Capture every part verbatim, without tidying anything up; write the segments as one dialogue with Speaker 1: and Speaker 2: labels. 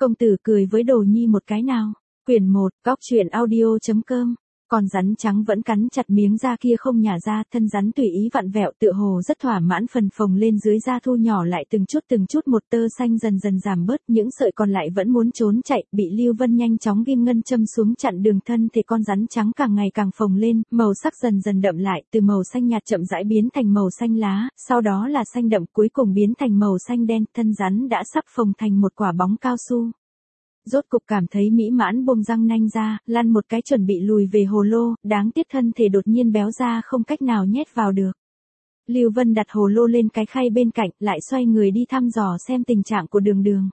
Speaker 1: Công tử cười với Đồ Nhi một cái nào. Quyển một, góc truyện audio.com. Con rắn trắng vẫn cắn chặt miếng da kia không nhả ra, thân rắn tùy ý vặn vẹo tựa hồ rất thỏa mãn, phần phồng lên dưới da thu nhỏ lại từng chút từng chút, một tơ xanh dần dần giảm bớt, những sợi còn lại vẫn muốn trốn chạy, bị Lưu Vân nhanh chóng ghim ngân châm xuống chặn đường. Thân thể con rắn trắng càng ngày càng phồng lên, màu sắc dần dần đậm lại, từ màu xanh nhạt chậm rãi biến thành màu xanh lá, sau đó là xanh đậm, cuối cùng biến thành màu xanh đen, thân rắn đã sắp phồng thành một quả bóng cao su. Rốt cục cảm thấy mỹ mãn, buông răng nanh ra, lăn một cái chuẩn bị lùi về hồ lô, đáng tiếc thân thể đột nhiên béo ra không cách nào nhét vào được. Lưu Vân đặt hồ lô lên cái khay bên cạnh, lại xoay người đi thăm dò xem tình trạng của Đường Đường.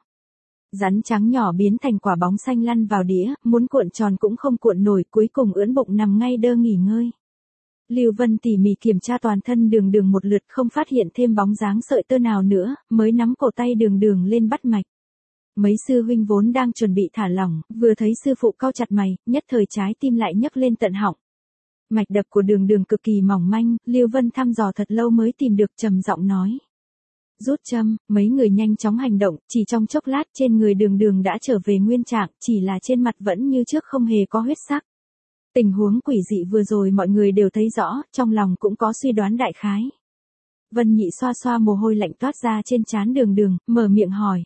Speaker 1: Rắn trắng nhỏ biến thành quả bóng xanh lăn vào đĩa, muốn cuộn tròn cũng không cuộn nổi, cuối cùng ưỡn bụng nằm ngay đơ nghỉ ngơi. Lưu Vân tỉ mỉ kiểm tra toàn thân Đường Đường một lượt, không phát hiện thêm bóng dáng sợi tơ nào nữa, mới nắm cổ tay Đường Đường lên bắt mạch. Mấy sư huynh vốn đang chuẩn bị thả lỏng, vừa thấy sư phụ cau chặt mày, nhất thời trái tim lại nhấc lên tận họng. Mạch đập của Đường Đường cực kỳ mỏng manh, Lưu Vân thăm dò thật lâu mới tìm được, trầm giọng nói. Rút châm, mấy người nhanh chóng hành động, chỉ trong chốc lát trên người Đường Đường đã trở về nguyên trạng, chỉ là trên mặt vẫn như trước không hề có huyết sắc. Tình huống quỷ dị vừa rồi mọi người đều thấy rõ, trong lòng cũng có suy đoán đại khái. Vân Nhị xoa xoa mồ hôi lạnh toát ra trên trán Đường Đường, mở miệng hỏi.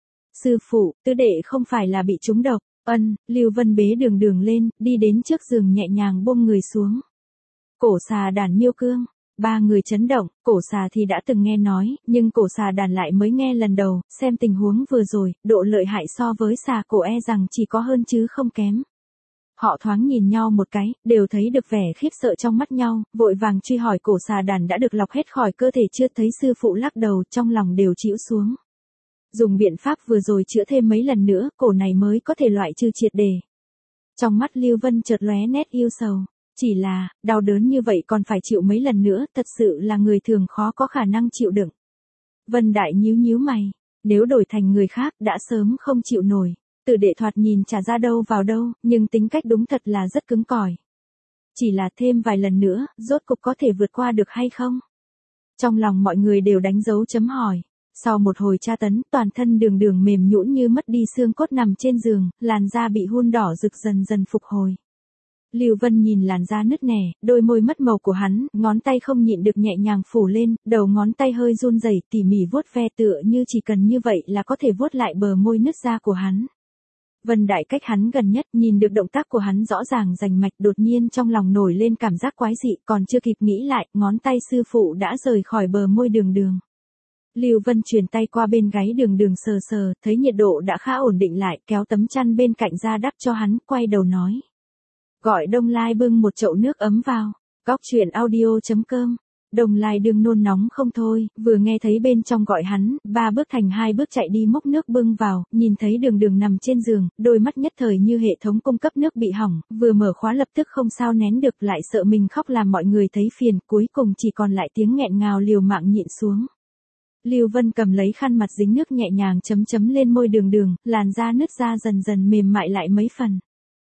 Speaker 1: Sư phụ, tứ đệ không phải là bị trúng độc? Ân, Lưu Vân bế Đường Đường lên, đi đến trước giường nhẹ nhàng buông người xuống. Cổ xà đàn miêu cương, ba người chấn động, cổ xà thì đã từng nghe nói, nhưng cổ xà đàn lại mới nghe lần đầu, xem tình huống vừa rồi, độ lợi hại so với xà cổ e rằng chỉ có hơn chứ không kém. Họ thoáng nhìn nhau một cái, đều thấy được vẻ khiếp sợ trong mắt nhau, vội vàng truy hỏi cổ xà đàn đã được lọc hết khỏi cơ thể chưa, thấy sư phụ lắc đầu, trong lòng đều chịu xuống. Dùng biện pháp vừa rồi chữa thêm mấy lần nữa, cổ này mới có thể loại trừ triệt đề. Trong mắt Lưu Vân chợt lóe nét yêu sầu. Chỉ là, đau đớn như vậy còn phải chịu mấy lần nữa, thật sự là người thường khó có khả năng chịu đựng. Vân Đại nhíu nhíu mày, nếu đổi thành người khác đã sớm không chịu nổi. Tử đệ thoạt nhìn chả ra đâu vào đâu, nhưng tính cách đúng thật là rất cứng cỏi. Chỉ là thêm vài lần nữa, rốt cục có thể vượt qua được hay không? Trong lòng mọi người đều đánh dấu chấm hỏi. Sau một hồi tra tấn, toàn thân Đường Đường mềm nhũn như mất đi xương cốt nằm trên giường, làn da bị hun đỏ rực dần dần phục hồi. Lưu Vân nhìn làn da nứt nẻ, đôi môi mất màu của hắn, ngón tay không nhịn được nhẹ nhàng phủ lên, đầu ngón tay hơi run rẩy, tỉ mỉ vuốt ve tựa như chỉ cần như vậy là có thể vuốt lại bờ môi nứt ra của hắn. Vân Đại cách hắn gần nhất, nhìn được động tác của hắn rõ ràng rành mạch, đột nhiên trong lòng nổi lên cảm giác quái dị, còn chưa kịp nghĩ lại, ngón tay sư phụ đã rời khỏi bờ môi Đường Đường. Lưu Vân truyền tay qua bên gáy Đường Đường sờ sờ, thấy nhiệt độ đã khá ổn định lại, kéo tấm chăn bên cạnh ra đắp cho hắn, quay đầu nói. Gọi Đông Lai bưng một chậu nước ấm vào. Góc truyện audio.com. Đông Lai đương nôn nóng không thôi, vừa nghe thấy bên trong gọi hắn, ba bước thành hai bước chạy đi múc nước bưng vào, nhìn thấy Đường Đường nằm trên giường, đôi mắt nhất thời như hệ thống cung cấp nước bị hỏng, vừa mở khóa lập tức không sao nén được, lại sợ mình khóc làm mọi người thấy phiền, cuối cùng chỉ còn lại tiếng nghẹn ngào liều mạng nhịn xuống. Lưu Vân cầm lấy khăn mặt dính nước nhẹ nhàng chấm chấm lên môi Đường Đường, làn da nứt ra dần dần mềm mại lại mấy phần.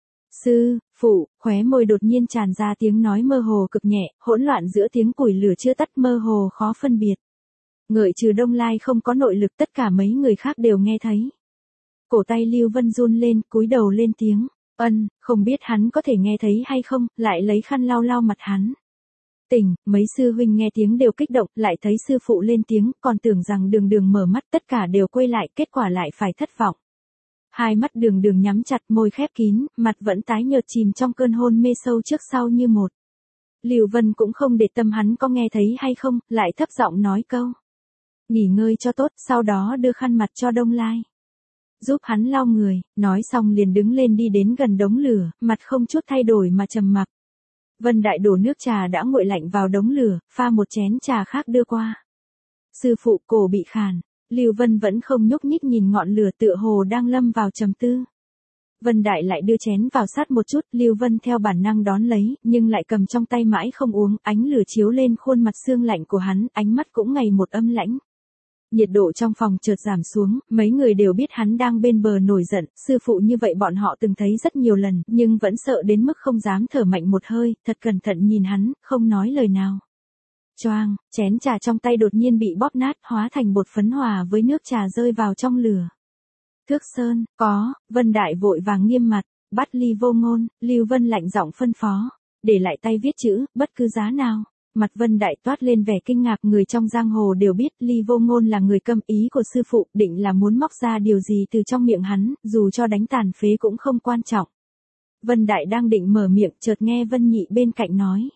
Speaker 1: Sư, phụ, khóe môi đột nhiên tràn ra tiếng nói mơ hồ cực nhẹ, hỗn loạn giữa tiếng củi lửa chưa tắt, mơ hồ khó phân biệt. Ngợi trừ Đông Lai không có nội lực, tất cả mấy người khác đều nghe thấy. Cổ tay Lưu Vân run lên, cúi đầu lên tiếng. Ân, không biết hắn có thể nghe thấy hay không, lại lấy khăn lau lau mặt hắn. Tỉnh, mấy sư huynh nghe tiếng đều kích động, lại thấy sư phụ lên tiếng, còn tưởng rằng Đường Đường mở mắt, tất cả đều quay lại, kết quả lại phải thất vọng. Hai mắt Đường Đường nhắm chặt, môi khép kín, mặt vẫn tái nhợt chìm trong cơn hôn mê sâu trước sau như một. Lưu Vân cũng không để tâm hắn có nghe thấy hay không, lại thấp giọng nói câu. Nghỉ ngơi cho tốt, sau đó đưa khăn mặt cho Đông Lai. Giúp hắn lau người, nói xong liền đứng lên đi đến gần đống lửa, mặt không chút thay đổi mà trầm mặc. Vân Đại đổ nước trà đã nguội lạnh vào đống lửa, pha một chén trà khác đưa qua. Sư phụ, cổ bị khàn. Lưu Vân vẫn không nhúc nhích nhìn ngọn lửa tựa hồ đang lâm vào trầm tư. Vân Đại lại đưa chén vào sát một chút, Lưu Vân theo bản năng đón lấy, nhưng lại cầm trong tay mãi không uống, ánh lửa chiếu lên khuôn mặt xương lạnh của hắn, ánh mắt cũng ngày một âm lãnh. Nhiệt độ trong phòng chợt giảm xuống, mấy người đều biết hắn đang bên bờ nổi giận, sư phụ như vậy bọn họ từng thấy rất nhiều lần, nhưng vẫn sợ đến mức không dám thở mạnh một hơi, thật cẩn thận nhìn hắn, không nói lời nào. Choang, chén trà trong tay đột nhiên bị bóp nát, hóa thành bột phấn hòa với nước trà rơi vào trong lửa. Thước Sơn, có, Vân Đại vội vàng nghiêm mặt, bắt Ly Vô Ngôn, Lưu Vân lạnh giọng phân phó, để lại tay viết chữ, bất cứ giá nào. Mặt Vân Đại toát lên vẻ kinh ngạc, người trong giang hồ đều biết Ly Vô Ngôn là người câm, ý của sư phụ định là muốn móc ra điều gì từ trong miệng hắn, dù cho đánh tàn phế cũng không quan trọng. Vân Đại đang định mở miệng, chợt nghe Vân Nhị bên cạnh nói.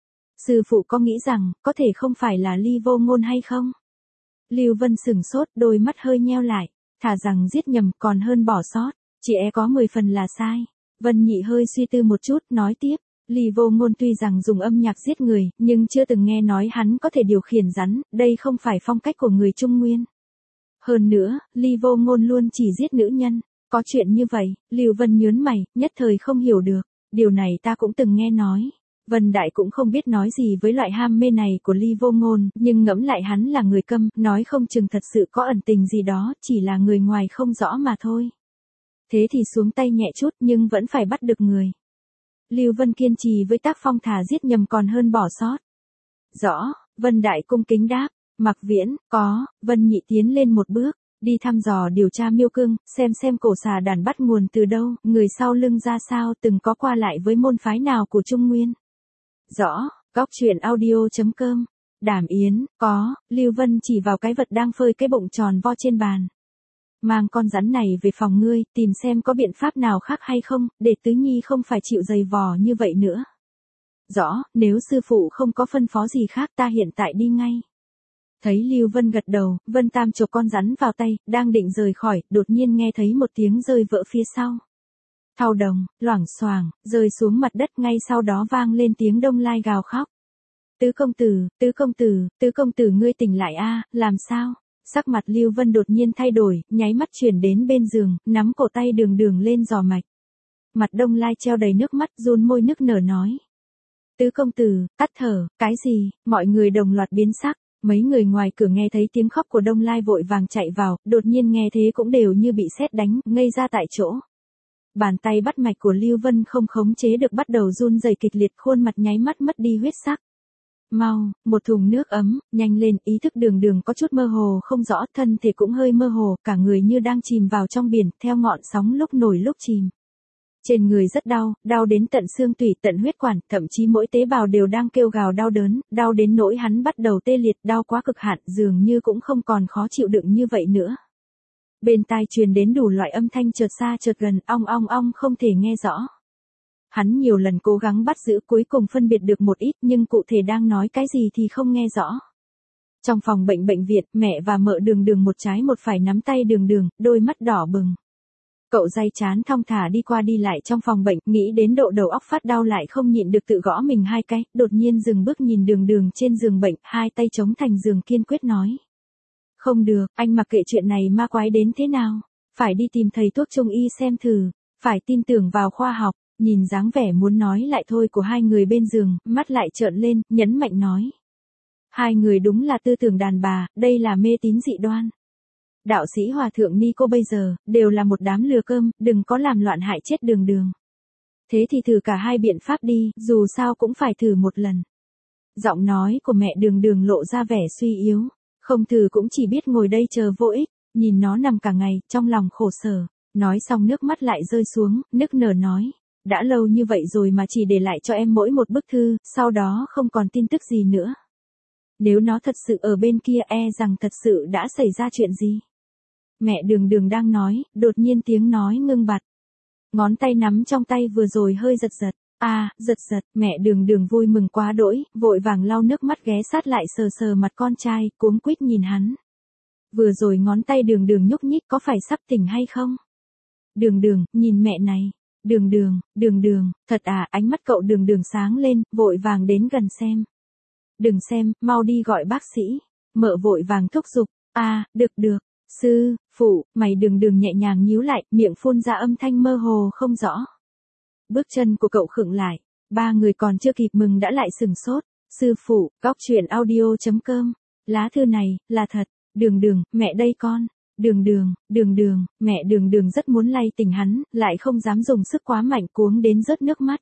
Speaker 1: Sư phụ có nghĩ rằng, có thể không phải là Ly Vô Ngôn hay không? Lưu Vân sửng sốt, đôi mắt hơi nheo lại, thà rằng giết nhầm còn hơn bỏ sót, chỉ e có mười phần là sai. Vân Nhị hơi suy tư một chút, nói tiếp. Ly Vô Ngôn tuy rằng dùng âm nhạc giết người, nhưng chưa từng nghe nói hắn có thể điều khiển rắn, đây không phải phong cách của người Trung Nguyên. Hơn nữa, Ly Vô Ngôn luôn chỉ giết nữ nhân, có chuyện như vậy, Lưu Vân nhớn mày, nhất thời không hiểu được, điều này ta cũng từng nghe nói. Vân Đại cũng không biết nói gì với loại ham mê này của Ly Vô Ngôn, nhưng ngẫm lại hắn là người câm, nói không chừng thật sự có ẩn tình gì đó, chỉ là người ngoài không rõ mà thôi. Thế thì xuống tay nhẹ chút nhưng vẫn phải bắt được người. Lưu Vân kiên trì với tác phong thà giết nhầm còn hơn bỏ sót. Rõ, Vân Đại cung kính đáp, Mặc Viễn, có, Vân Nhị tiến lên một bước, đi thăm dò điều tra Miêu Cương, xem xem cổ xà đàn bắt nguồn từ đâu, người sau lưng ra sao, từng có qua lại với môn phái nào của Trung Nguyên. Rõ, góc truyện audio chấm com, Đàm Yến, có, Lưu Vân chỉ vào cái vật đang phơi cái bụng tròn vo trên bàn. Mang con rắn này về phòng ngươi, tìm xem có biện pháp nào khác hay không, để Tứ Nhi không phải chịu dày vò như vậy nữa. Rõ, nếu sư phụ không có phân phó gì khác ta hiện tại đi ngay. Thấy Lưu Vân gật đầu, Vân Tam chộp con rắn vào tay, đang định rời khỏi, đột nhiên nghe thấy một tiếng rơi vỡ phía sau. Thau đồng, loảng xoảng, rơi xuống mặt đất, ngay sau đó vang lên tiếng Đông Lai gào khóc. Tứ công tử, tứ công tử, tứ công tử ngươi tỉnh lại a, làm sao? Sắc mặt Lưu Vân đột nhiên thay đổi, nháy mắt chuyển đến bên giường, nắm cổ tay Đường Đường lên dò mạch. Mặt Đông Lai treo đầy nước mắt, run môi nức nở nói. Tứ công tử, tắt thở, cái gì? Mọi người đồng loạt biến sắc, mấy người ngoài cửa nghe thấy tiếng khóc của Đông Lai vội vàng chạy vào, đột nhiên nghe thế cũng đều như bị sét đánh, ngây ra tại chỗ. Bàn tay bắt mạch của Lưu Vân không khống chế được bắt đầu run rẩy kịch liệt, khuôn mặt nháy mắt mất đi huyết sắc. Mau, một thùng nước ấm, nhanh lên, ý thức Đường Đường có chút mơ hồ không rõ, thân thể cũng hơi mơ hồ, cả người như đang chìm vào trong biển, theo ngọn sóng lúc nổi lúc chìm. Trên người rất đau, đau đến tận xương tủy, tận huyết quản, thậm chí mỗi tế bào đều đang kêu gào đau đớn, đau đến nỗi hắn bắt đầu tê liệt, đau quá cực hạn, dường như cũng không còn khó chịu đựng như vậy nữa. Bên tai truyền đến đủ loại âm thanh chợt xa chợt gần, ong ong ong không thể nghe rõ. Hắn nhiều lần cố gắng bắt giữ, cuối cùng phân biệt được một ít, nhưng cụ thể đang nói cái gì thì không nghe rõ. Trong phòng bệnh bệnh viện, mẹ và mợ Đường Đường một trái một phải nắm tay Đường Đường, đôi mắt đỏ bừng. Cậu day chán thong thả đi qua đi lại trong phòng bệnh, nghĩ đến độ đầu óc phát đau lại không nhịn được tự gõ mình hai cái, đột nhiên dừng bước nhìn Đường Đường trên giường bệnh, hai tay chống thành giường kiên quyết nói. Không được, anh mặc kệ chuyện này ma quái đến thế nào, phải đi tìm thầy thuốc Trung y xem thử, phải tin tưởng vào khoa học. Nhìn dáng vẻ muốn nói lại thôi của hai người bên giường, mắt lại trợn lên, nhấn mạnh nói. Hai người đúng là tư tưởng đàn bà, đây là mê tín dị đoan. Đạo sĩ Hòa thượng Ni cô bây giờ, đều là một đám lừa cơm, đừng có làm loạn hại chết Đường Đường. Thế thì thử cả hai biện pháp đi, dù sao cũng phải thử một lần. Giọng nói của mẹ Đường Đường lộ ra vẻ suy yếu, không thử cũng chỉ biết ngồi đây chờ vô ích, nhìn nó nằm cả ngày, trong lòng khổ sở, nói xong nước mắt lại rơi xuống, nức nở nói. Đã lâu như vậy rồi mà chỉ để lại cho em mỗi một bức thư, sau đó không còn tin tức gì nữa. Nếu nó thật sự ở bên kia e rằng thật sự đã xảy ra chuyện gì. Mẹ Đường Đường đang nói, đột nhiên tiếng nói ngưng bặt. Ngón tay nắm trong tay vừa rồi hơi giật giật. À, giật giật, mẹ Đường Đường vui mừng quá đỗi, vội vàng lau nước mắt ghé sát lại sờ sờ mặt con trai, cuống quýt nhìn hắn. Vừa rồi ngón tay Đường Đường nhúc nhích có phải sắp tỉnh hay không? Đường Đường, nhìn mẹ này. Đường Đường, Đường Đường, thật à, ánh mắt cậu Đường Đường sáng lên, vội vàng đến gần xem. Đừng xem, mau đi gọi bác sĩ. Mợ vội vàng thúc giục, à, được được, sư, phụ, mày Đường Đường nhẹ nhàng nhíu lại, miệng phun ra âm thanh mơ hồ không rõ. Bước chân của cậu khựng lại, ba người còn chưa kịp mừng đã lại sừng sốt. Sư phụ, góc truyện audio chấm com, lá thư này, là thật, Đường Đường, mẹ đây con. Đường Đường, Đường Đường, mẹ Đường Đường rất muốn lay tỉnh hắn, lại không dám dùng sức quá mạnh, cuống đến rớt nước mắt.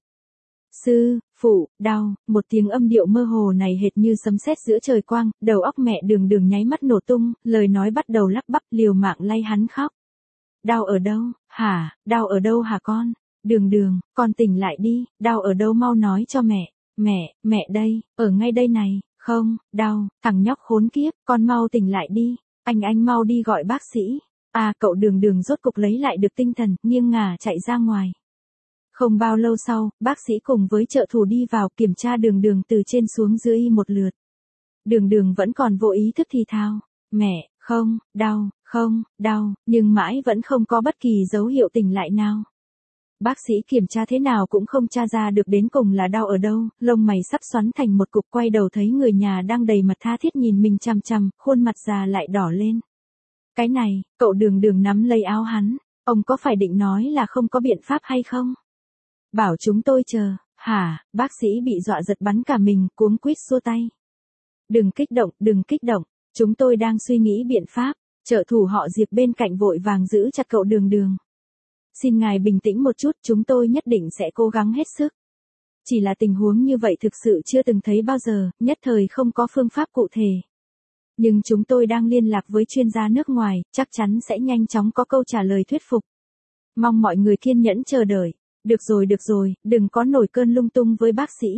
Speaker 1: Sư, phụ, đau, một tiếng âm điệu mơ hồ này hệt như sấm sét giữa trời quang, đầu óc mẹ Đường Đường nháy mắt nổ tung, lời nói bắt đầu lắp bắp, liều mạng lay hắn khóc. đau ở đâu, hả, đau ở đâu hả con? Đường đường, con tỉnh lại đi, đau ở đâu mau nói cho mẹ. Mẹ, mẹ đây, ở ngay đây này, không, đau, thằng nhóc khốn kiếp, con mau tỉnh lại đi, anh anh mau đi gọi bác sĩ. À, cậu đường đường rốt cục lấy lại được tinh thần, nghiêng ngả chạy ra ngoài. Không bao lâu sau, bác sĩ cùng với trợ thủ đi vào kiểm tra đường đường từ trên xuống dưới một lượt. Đường đường vẫn còn vô ý thức thì thào, mẹ, không, đau, không, đau, nhưng mãi vẫn không có bất kỳ dấu hiệu tỉnh lại nào. Bác sĩ kiểm tra thế nào cũng không tra ra được đến cùng là đau ở đâu, lông mày sắp xoắn thành một cục, quay đầu thấy người nhà đang đầy mặt tha thiết nhìn mình chằm chằm, khuôn mặt già lại đỏ lên. Cái này, cậu đường đường nắm lấy áo hắn, ông có phải định nói là không có biện pháp hay không? Bảo chúng tôi chờ, hả, bác sĩ bị dọa giật bắn cả mình, cuống quýt xua tay. Đừng kích động, đừng kích động, chúng tôi đang suy nghĩ biện pháp, trợ thủ họ Diệp bên cạnh vội vàng giữ chặt cậu đường đường. Xin ngài bình tĩnh một chút, chúng tôi nhất định sẽ cố gắng hết sức. Chỉ là tình huống như vậy thực sự chưa từng thấy bao giờ, nhất thời không có phương pháp cụ thể. Nhưng chúng tôi đang liên lạc với chuyên gia nước ngoài, chắc chắn sẽ nhanh chóng có câu trả lời thuyết phục. Mong mọi người kiên nhẫn chờ đợi. Được rồi được rồi, đừng có nổi cơn lung tung với bác sĩ.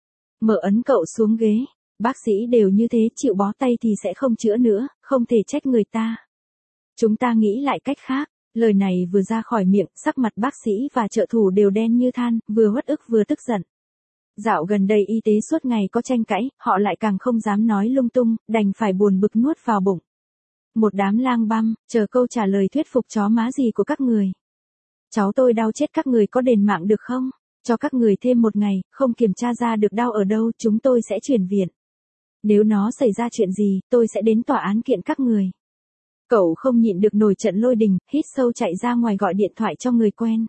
Speaker 1: Mở ấn cậu xuống ghế. Bác sĩ đều như thế, chịu bó tay thì sẽ không chữa nữa, không thể trách người ta. Chúng ta nghĩ lại cách khác. Lời này vừa ra khỏi miệng, sắc mặt bác sĩ và trợ thủ đều đen như than, vừa uất ức vừa tức giận. Dạo gần đây y tế suốt ngày có tranh cãi, họ lại càng không dám nói lung tung, đành phải buồn bực nuốt vào bụng. Một đám lang băm, chờ câu trả lời thuyết phục chó má gì của các người. Cháu tôi đau chết, các người có đền mạng được không? Cho các người thêm một ngày, không kiểm tra ra được đau ở đâu, chúng tôi sẽ chuyển viện. Nếu nó xảy ra chuyện gì, tôi sẽ đến tòa án kiện các người. Cậu không nhịn được nổi trận lôi đình, hít sâu chạy ra ngoài gọi điện thoại cho người quen.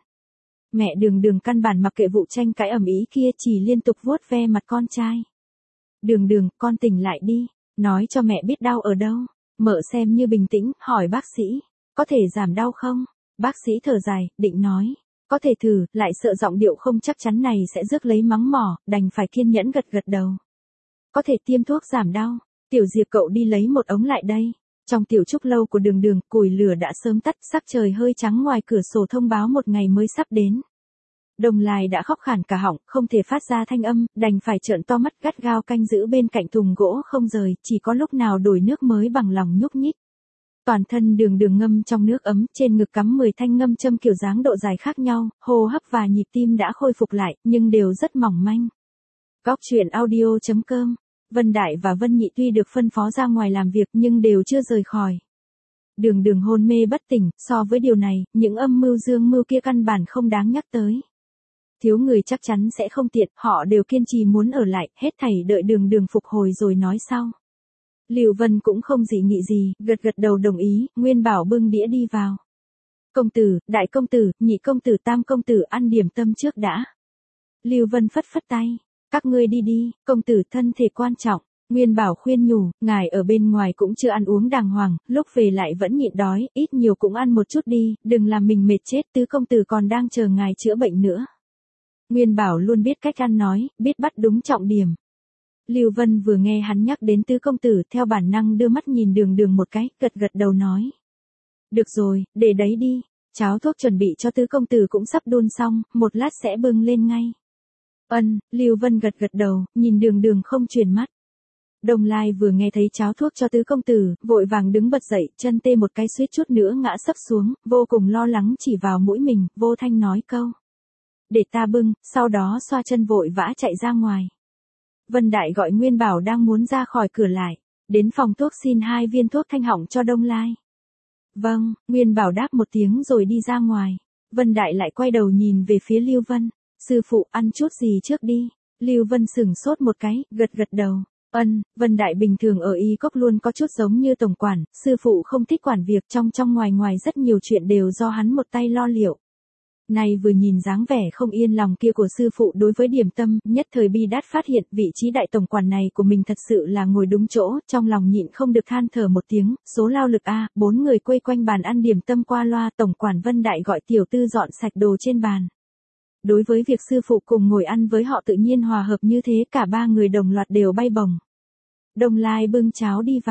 Speaker 1: Mẹ đường đường căn bản mặc kệ vụ tranh cãi ầm ĩ kia, chỉ liên tục vuốt ve mặt con trai. Đường đường, con tỉnh lại đi, nói cho mẹ biết đau ở đâu. Mợ xem như bình tĩnh, hỏi bác sĩ, có thể giảm đau không? Bác sĩ thở dài, định nói, có thể thử, lại sợ giọng điệu không chắc chắn này sẽ rước lấy mắng mỏ, đành phải kiên nhẫn gật gật đầu. Có thể tiêm thuốc giảm đau. Tiểu Diệp, cậu đi lấy một ống lại đây. Trong tiểu trúc lâu của đường đường, củi lửa đã sớm tắt, sắc trời hơi trắng ngoài cửa sổ thông báo một ngày mới sắp đến. Đồng Lai đã khóc khản cả họng, không thể phát ra thanh âm, đành phải trợn to mắt gắt gao canh giữ bên cạnh thùng gỗ không rời, chỉ có lúc nào đổi nước mới bằng lòng nhúc nhích. Toàn thân đường đường ngâm trong nước ấm, trên ngực cắm mười thanh ngâm châm kiểu dáng độ dài khác nhau, hô hấp và nhịp tim đã khôi phục lại, nhưng đều rất mỏng manh. Góc truyện audio chấm com. Vân Đại và Vân Nhị tuy được phân phó ra ngoài làm việc nhưng đều chưa rời khỏi. Đường đường hôn mê bất tỉnh, so với điều này, những âm mưu dương mưu kia căn bản không đáng nhắc tới. Thiếu người chắc chắn sẽ không tiện, họ đều kiên trì muốn ở lại, hết thảy đợi đường đường phục hồi rồi nói sau. Lưu Vân cũng không dị nghị gì, gật gật đầu đồng ý, Nguyên Bảo bưng đĩa đi vào. Công tử, đại công tử, nhị công tử, tam công tử ăn điểm tâm trước đã. Lưu Vân phất phất tay, các ngươi đi đi, công tử thân thể quan trọng. Nguyên Bảo khuyên nhủ, ngài ở bên ngoài cũng chưa ăn uống đàng hoàng, lúc về lại vẫn nhịn đói, ít nhiều cũng ăn một chút đi, đừng làm mình mệt chết, tứ công tử còn đang chờ ngài chữa bệnh nữa. Nguyên Bảo luôn biết cách ăn nói, biết bắt đúng trọng điểm. Lưu Vân vừa nghe hắn nhắc đến tứ công tử, theo bản năng đưa mắt nhìn đường đường một cái, gật gật đầu nói. Được rồi, để đấy đi, cháo thuốc chuẩn bị cho tứ công tử cũng sắp đun xong, một lát sẽ bưng lên ngay. Ân, Lưu Vân gật gật đầu, nhìn đường đường không chuyển mắt. Đồng Lai vừa nghe thấy cháo thuốc cho tứ công tử, vội vàng đứng bật dậy, chân tê một cái suýt chút nữa ngã sấp xuống, vô cùng lo lắng chỉ vào mũi mình, vô thanh nói câu. Để ta bưng, sau đó xoa chân vội vã chạy ra ngoài. Vân Đại gọi Nguyên Bảo đang muốn ra khỏi cửa lại, đến phòng thuốc xin hai viên thuốc thanh họng cho Đông Lai. Vâng, Nguyên Bảo đáp một tiếng rồi đi ra ngoài. Vân Đại lại quay đầu nhìn về phía Lưu Vân. Sư phụ ăn chút gì trước đi. Lưu Vân sửng sốt một cái, gật gật đầu. Ân, Vân Đại bình thường ở y cốc luôn có chút giống như tổng quản, sư phụ không thích quản việc, trong trong ngoài ngoài rất nhiều chuyện đều do hắn một tay lo liệu. Này vừa nhìn dáng vẻ không yên lòng kia của sư phụ đối với điểm tâm, nhất thời bi đát phát hiện vị trí đại tổng quản này của mình thật sự là ngồi đúng chỗ, trong lòng nhịn không được than thở một tiếng, số lao lực a, bốn người quây quanh bàn ăn điểm tâm qua loa, tổng quản Vân Đại gọi tiểu tư dọn sạch đồ trên bàn. Đối với việc sư phụ cùng ngồi ăn với họ tự nhiên hòa hợp như thế, cả ba người đồng loạt đều bay bổng. Đông Lai bưng cháo đi vào,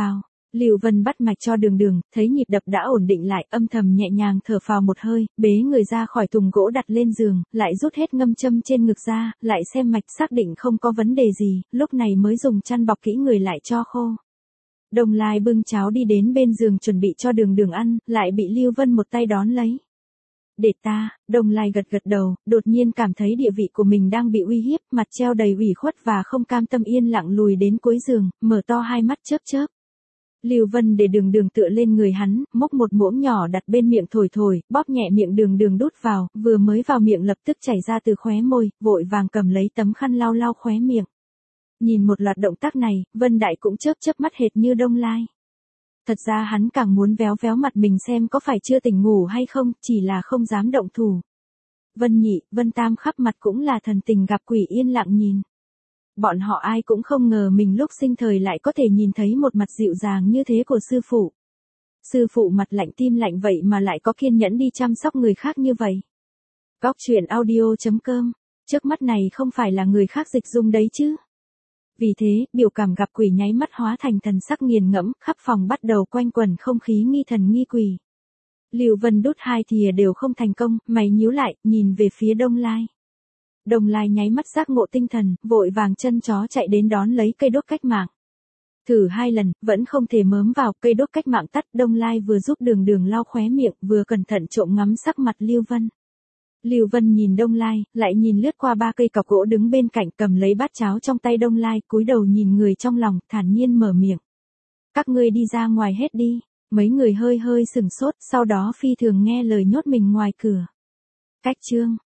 Speaker 1: Lưu Vân bắt mạch cho Đường Đường, thấy nhịp đập đã ổn định lại, âm thầm nhẹ nhàng thở phào một hơi, bế người ra khỏi thùng gỗ đặt lên giường, lại rút hết ngâm châm trên ngực ra, lại xem mạch xác định không có vấn đề gì, lúc này mới dùng chăn bọc kỹ người lại cho khô. Đông Lai bưng cháo đi đến bên giường chuẩn bị cho Đường Đường ăn, lại bị Lưu Vân một tay đón lấy. Để ta, Đông Lai gật gật đầu, đột nhiên cảm thấy địa vị của mình đang bị uy hiếp, mặt treo đầy ủy khuất và không cam tâm yên lặng lùi đến cuối giường, mở to hai mắt chớp chớp. Lưu Vân để Đường Đường tựa lên người hắn, múc một muỗng nhỏ đặt bên miệng thổi thổi, bóp nhẹ miệng Đường Đường đút vào, vừa mới vào miệng lập tức chảy ra từ khóe môi, vội vàng cầm lấy tấm khăn lau lau khóe miệng. Nhìn một loạt động tác này, Vân Đại cũng chớp chớp mắt hệt như Đông Lai. Thật ra hắn càng muốn véo véo mặt mình xem có phải chưa tỉnh ngủ hay không, chỉ là không dám động thủ. Vân Nhị, Vân Tam khắp mặt cũng là thần tình gặp quỷ yên lặng nhìn. Bọn họ ai cũng không ngờ mình lúc sinh thời lại có thể nhìn thấy một mặt dịu dàng như thế của sư phụ. Sư phụ mặt lạnh tim lạnh vậy mà lại có kiên nhẫn đi chăm sóc người khác như vậy. Góc truyện audio chấm com, trước mắt này không phải là người khác dịch dung đấy chứ. Vì thế, biểu cảm gặp quỷ nháy mắt hóa thành thần sắc nghiền ngẫm, khắp phòng bắt đầu quanh quẩn không khí nghi thần nghi quỷ. Lưu Vân đút hai thìa đều không thành công, mày nhíu lại, nhìn về phía Đông Lai. Đông Lai nháy mắt giác ngộ tinh thần, vội vàng chân chó chạy đến đón lấy cây đốt cách mạng. Thử hai lần, vẫn không thể mớm vào, cây đốt cách mạng tắt, Đông Lai vừa giúp Đường Đường lau khóe miệng, vừa cẩn thận trộm ngắm sắc mặt Lưu Vân. Lưu Vân nhìn Đông Lai, lại nhìn lướt qua ba cây cọc gỗ đứng bên cạnh, cầm lấy bát cháo trong tay Đông Lai, cúi đầu nhìn người trong lòng, thản nhiên mở miệng. Các ngươi đi ra ngoài hết đi. Mấy người hơi hơi sừng sốt, sau đó phi thường nghe lời nhốt mình ngoài cửa. Cách chương